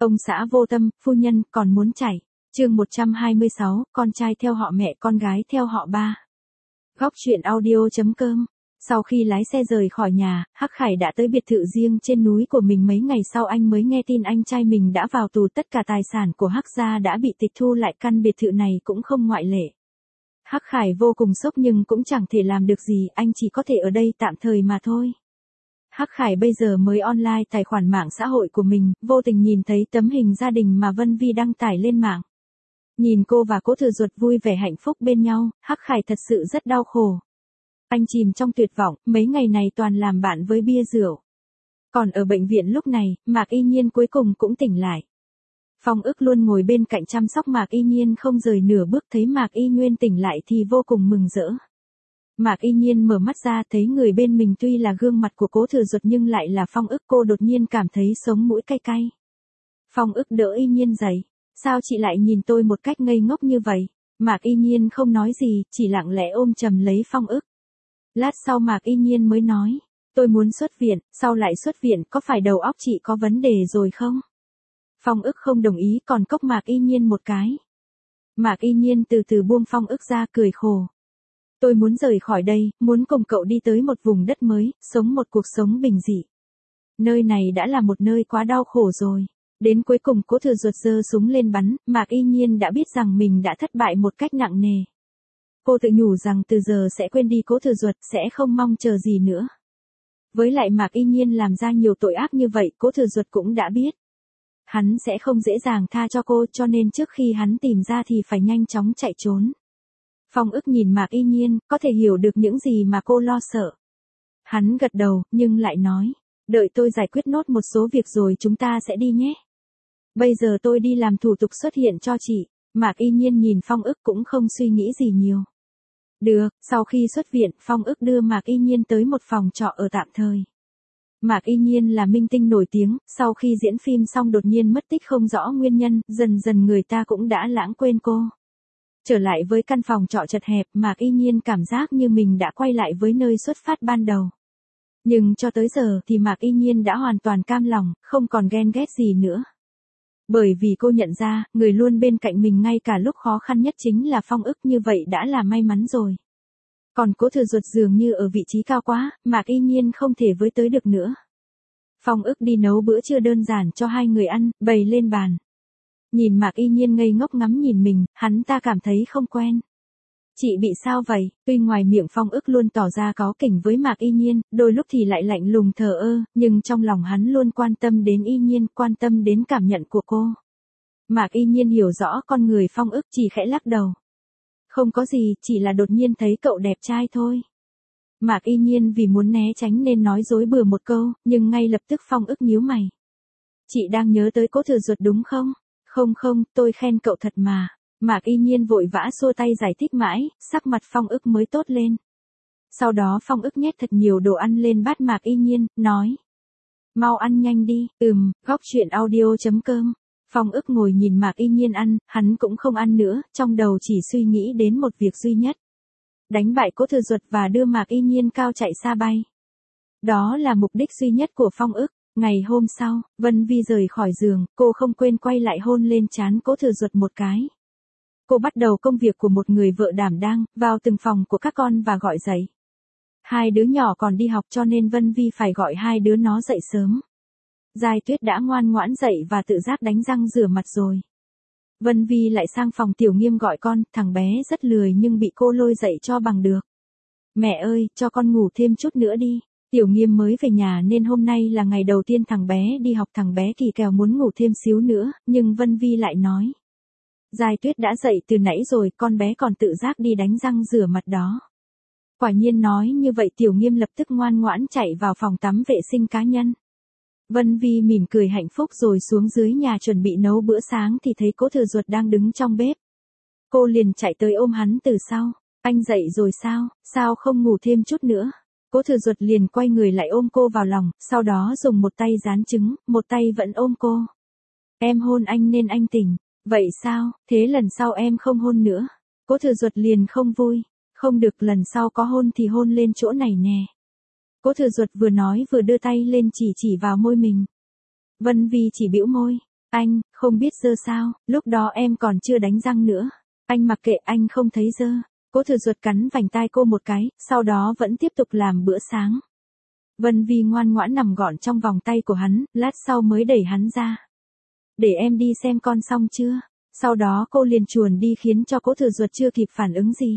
Ông xã vô tâm, phu nhân còn muốn chảy. Chương 126, con trai theo họ mẹ, con gái theo họ ba. Góc truyện audio.com. Sau khi lái xe rời khỏi nhà, Hắc Khải đã tới biệt thự riêng trên núi của mình. Mấy ngày sau anh mới nghe tin anh trai mình đã vào tù. Tất cả tài sản của Hắc gia đã bị tịch thu lại, căn biệt thự này cũng không ngoại lệ. Hắc Khải vô cùng sốc nhưng cũng chẳng thể làm được gì, anh chỉ có thể ở đây tạm thời mà thôi. Hắc Khải bây giờ mới online tài khoản mạng xã hội của mình, vô tình nhìn thấy tấm hình gia đình mà Vân Vi đăng tải lên mạng. Nhìn cô và Cố Thừa Duật vui vẻ hạnh phúc bên nhau, Hắc Khải thật sự rất đau khổ. Anh chìm trong tuyệt vọng, mấy ngày này toàn làm bạn với bia rượu. Còn ở bệnh viện lúc này, Mạc Y Nhiên cuối cùng cũng tỉnh lại. Phong Ức luôn ngồi bên cạnh chăm sóc Mạc Y Nhiên không rời nửa bước, thấy Mạc Y Nguyên tỉnh lại thì vô cùng mừng rỡ. Mạc Y Nhiên mở mắt ra thấy người bên mình tuy là gương mặt của Cố Thừa Duật nhưng lại là Phong Ức. Cô đột nhiên cảm thấy sống mũi cay cay. Phong Ức đỡ Y Nhiên dậy. Sao chị lại nhìn tôi một cách ngây ngốc như vậy? Mạc Y Nhiên không nói gì, chỉ lặng lẽ ôm chầm lấy Phong Ức. Lát sau Mạc Y Nhiên mới nói, tôi muốn xuất viện, sau lại xuất viện, có phải đầu óc chị có vấn đề rồi không? Phong Ức không đồng ý, còn cốc Mạc Y Nhiên một cái. Mạc Y Nhiên từ từ buông Phong Ức ra, cười khổ. Tôi muốn rời khỏi đây, muốn cùng cậu đi tới một vùng đất mới, sống một cuộc sống bình dị. Nơi này đã là một nơi quá đau khổ rồi. Đến cuối cùng Cố Thừa Duật giơ súng lên bắn, Mạc Y Nhiên đã biết rằng mình đã thất bại một cách nặng nề. Cô tự nhủ rằng từ giờ sẽ quên đi Cố Thừa Duật, sẽ không mong chờ gì nữa. Với lại Mạc Y Nhiên làm ra nhiều tội ác như vậy, Cố Thừa Duật cũng đã biết. Hắn sẽ không dễ dàng tha cho cô, cho nên trước khi hắn tìm ra thì phải nhanh chóng chạy trốn. Phong Ức nhìn Mạc Y Nhiên, có thể hiểu được những gì mà cô lo sợ. Hắn gật đầu, nhưng lại nói, đợi tôi giải quyết nốt một số việc rồi chúng ta sẽ đi nhé. Bây giờ tôi đi làm thủ tục xuất hiện cho chị. Mạc Y Nhiên nhìn Phong Ức cũng không suy nghĩ gì nhiều. Được, sau khi xuất viện, Phong Ức đưa Mạc Y Nhiên tới một phòng trọ ở tạm thời. Mạc Y Nhiên là minh tinh nổi tiếng, sau khi diễn phim xong đột nhiên mất tích không rõ nguyên nhân, dần dần người ta cũng đã lãng quên cô. Trở lại với căn phòng trọ chật hẹp, Mạc Y Nhiên cảm giác như mình đã quay lại với nơi xuất phát ban đầu. Nhưng cho tới giờ thì Mạc Y Nhiên đã hoàn toàn cam lòng, không còn ghen ghét gì nữa. Bởi vì cô nhận ra, người luôn bên cạnh mình ngay cả lúc khó khăn nhất chính là Phong Ức, như vậy đã là may mắn rồi. Còn Cố Thừa Duật dường như ở vị trí cao quá, Mạc Y Nhiên không thể với tới được nữa. Phong Ức đi nấu bữa trưa đơn giản cho hai người ăn, bày lên bàn. Nhìn Mạc Y Nhiên ngây ngốc ngắm nhìn mình, hắn ta cảm thấy không quen. Chị bị sao vậy? Tuy ngoài miệng Phong Ức luôn tỏ ra cáu kỉnh với Mạc Y Nhiên, đôi lúc thì lại lạnh lùng thờ ơ, nhưng trong lòng hắn luôn quan tâm đến Y Nhiên, quan tâm đến cảm nhận của cô. Mạc Y Nhiên hiểu rõ con người Phong Ức, chỉ khẽ lắc đầu. Không có gì, chỉ là đột nhiên thấy cậu đẹp trai thôi. Mạc Y Nhiên vì muốn né tránh nên nói dối bừa một câu, nhưng ngay lập tức Phong Ức nhíu mày. Chị đang nhớ tới Cố Thừa Duật đúng không? Không, tôi khen cậu thật mà. Mạc Y Nhiên vội vã xua tay giải thích mãi, sắc mặt Phong Ức mới tốt lên. Sau đó Phong Ức nhét thật nhiều đồ ăn lên bát Mạc Y Nhiên, nói. Mau ăn nhanh đi, góc truyện audio.com. Phong Ức ngồi nhìn Mạc Y Nhiên ăn, hắn cũng không ăn nữa, trong đầu chỉ suy nghĩ đến một việc duy nhất. Đánh bại Cố Thừa Duật và đưa Mạc Y Nhiên cao chạy xa bay. Đó là mục đích duy nhất của Phong Ức. Ngày hôm sau, Vân Vi rời khỏi giường, cô không quên quay lại hôn lên trán Cố Thừa Duật một cái. Cô bắt đầu công việc của một người vợ đảm đang, vào từng phòng của các con và gọi dậy. Hai đứa nhỏ còn đi học cho nên Vân Vi phải gọi hai đứa nó dậy sớm. Giai Tuyết đã ngoan ngoãn dậy và tự giác đánh răng rửa mặt rồi. Vân Vi lại sang phòng Tiểu Nghiêm gọi con, thằng bé rất lười nhưng bị cô lôi dậy cho bằng được. Mẹ ơi, cho con ngủ thêm chút nữa đi. Tiểu Nghiêm mới về nhà nên hôm nay là ngày đầu tiên thằng bé đi học, thằng bé kỳ kèo muốn ngủ thêm xíu nữa, nhưng Vân Vi lại nói. Giai Tuyết đã dậy từ nãy rồi, con bé còn tự giác đi đánh răng rửa mặt đó. Quả nhiên nói như vậy Tiểu Nghiêm lập tức ngoan ngoãn chạy vào phòng tắm vệ sinh cá nhân. Vân Vi mỉm cười hạnh phúc rồi xuống dưới nhà chuẩn bị nấu bữa sáng thì thấy Cố Thừa Duật đang đứng trong bếp. Cô liền chạy tới ôm hắn từ sau. Anh dậy rồi sao, sao không ngủ thêm chút nữa? Cố Thừa Duật liền quay người lại ôm cô vào lòng, sau đó dùng một tay dán trứng, một tay vẫn ôm cô. Em hôn anh nên anh tỉnh. Vậy sao, thế lần sau em không hôn nữa. Cố Thừa Duật liền không vui. Không được, lần sau có hôn thì hôn lên chỗ này nè. Cố Thừa Duật vừa nói vừa đưa tay lên chỉ vào môi mình. Vân Vi chỉ bĩu môi. Anh, không biết dơ sao, lúc đó em còn chưa đánh răng nữa. Anh mặc kệ, anh không thấy dơ. Cố Thừa Duật cắn vành tai cô một cái, sau đó vẫn tiếp tục làm bữa sáng. Vân Vi ngoan ngoãn nằm gọn trong vòng tay của hắn, lát sau mới đẩy hắn ra. Để em đi xem con xong chưa? Sau đó cô liền chuồn đi khiến cho Cố Thừa Duật chưa kịp phản ứng gì.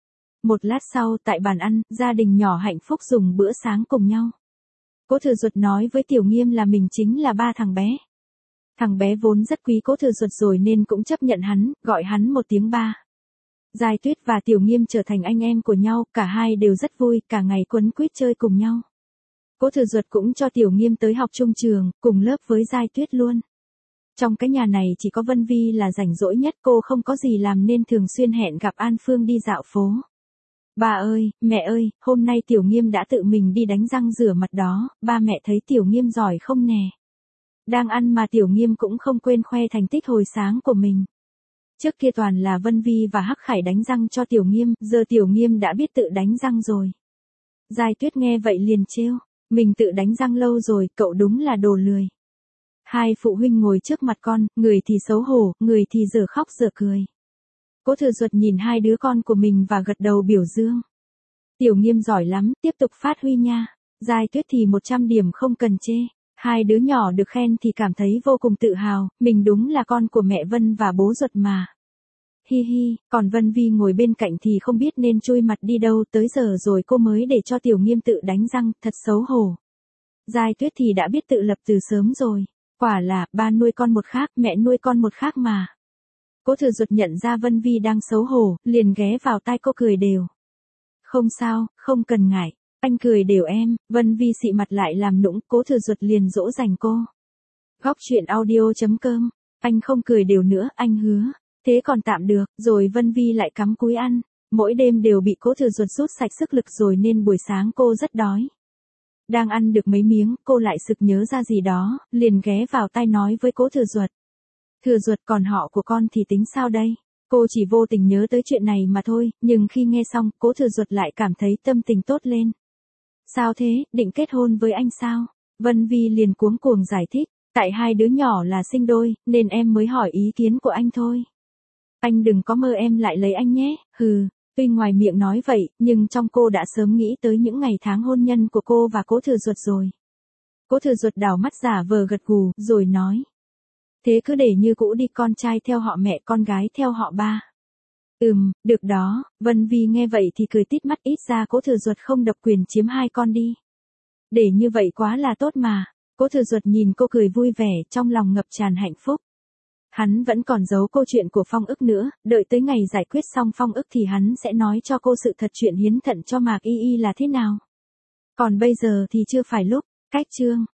Một lát sau, tại bàn ăn, gia đình nhỏ hạnh phúc dùng bữa sáng cùng nhau. Cố Thừa Duật nói với Tiểu Nghiêm là mình chính là ba thằng bé. Thằng bé vốn rất quý Cố Thừa Duật rồi nên cũng chấp nhận hắn, gọi hắn một tiếng ba. Giai Tuyết và Tiểu Nghiêm trở thành anh em của nhau, cả hai đều rất vui, cả ngày quấn quýt chơi cùng nhau. Cố Thừa Duật cũng cho Tiểu Nghiêm tới học chung trường, cùng lớp với Giai Tuyết luôn. Trong cái nhà này chỉ có Vân Vi là rảnh rỗi nhất, cô không có gì làm nên thường xuyên hẹn gặp An Phương đi dạo phố. Ba ơi, mẹ ơi, hôm nay Tiểu Nghiêm đã tự mình đi đánh răng rửa mặt đó, ba mẹ thấy Tiểu Nghiêm giỏi không nè. Đang ăn mà Tiểu Nghiêm cũng không quên khoe thành tích hồi sáng của mình. Trước kia toàn là Vân Vi và Hắc Khải đánh răng cho Tiểu Nghiêm, giờ Tiểu Nghiêm đã biết tự đánh răng rồi. Giai Tuyết nghe vậy liền trêu, mình tự đánh răng lâu rồi, cậu đúng là đồ lười. Hai phụ huynh ngồi trước mặt con, người thì xấu hổ, người thì dở khóc dở cười. Cố Thừa Duật nhìn hai đứa con của mình và gật đầu biểu dương. Tiểu Nghiêm giỏi lắm, tiếp tục phát huy nha. Giai Tuyết thì 100 điểm không cần chê. Hai đứa nhỏ được khen thì cảm thấy vô cùng tự hào, mình đúng là con của mẹ Vân và bố Duật mà. Hi hi, còn Vân Vi ngồi bên cạnh thì không biết nên chui mặt đi đâu, tới giờ rồi cô mới để cho Tiểu Nghiêm tự đánh răng, thật xấu hổ. Giai Tuyết thì đã biết tự lập từ sớm rồi. Quả là, ba nuôi con một khác, mẹ nuôi con một khác mà. Cố Thừa Duật nhận ra Vân Vi đang xấu hổ, liền ghé vào tai cô cười đều. Không sao, không cần ngại, anh cười đều em. Vân Vi xị mặt lại làm nũng, Cố Thừa Duật liền dỗ dành cô. Góc truyện audio.com, anh không cười đều nữa, anh hứa. Thế còn tạm được, rồi Vân Vi lại cắm cúi ăn. Mỗi đêm đều bị Cố Thừa Duật rút sạch sức lực rồi nên buổi sáng cô rất đói. Đang ăn được mấy miếng, cô lại sực nhớ ra gì đó, liền ghé vào tai nói với Cố Thừa Duật. Thừa Duật, còn họ của con thì tính sao đây? Cô chỉ vô tình nhớ tới chuyện này mà thôi, nhưng khi nghe xong, Cố Thừa Duật lại cảm thấy tâm tình tốt lên. Sao thế, định kết hôn với anh sao? Vân Vi liền cuống cuồng giải thích, tại hai đứa nhỏ là sinh đôi, nên em mới hỏi ý kiến của anh thôi. Anh đừng có mơ em lại lấy anh nhé, hừ. Tuy ngoài miệng nói vậy, nhưng trong cô đã sớm nghĩ tới những ngày tháng hôn nhân của cô và Cố Thừa Duật rồi. Cố Thừa Duật đảo mắt giả vờ gật gù, rồi nói. Thế cứ để như cũ đi, con trai theo họ mẹ, con gái theo họ ba. Được đó. Vân Vi nghe vậy thì cười tít mắt, ít ra Cố Thừa Duật không độc quyền chiếm hai con đi. Để như vậy quá là tốt mà. Cố Thừa Duật nhìn cô cười vui vẻ, trong lòng ngập tràn hạnh phúc. Hắn vẫn còn giấu câu chuyện của Phong Ức nữa, đợi tới ngày giải quyết xong Phong Ức thì hắn sẽ nói cho cô sự thật chuyện hiến thận cho Mạc Y Y là thế nào. Còn bây giờ thì chưa phải lúc, cách chương.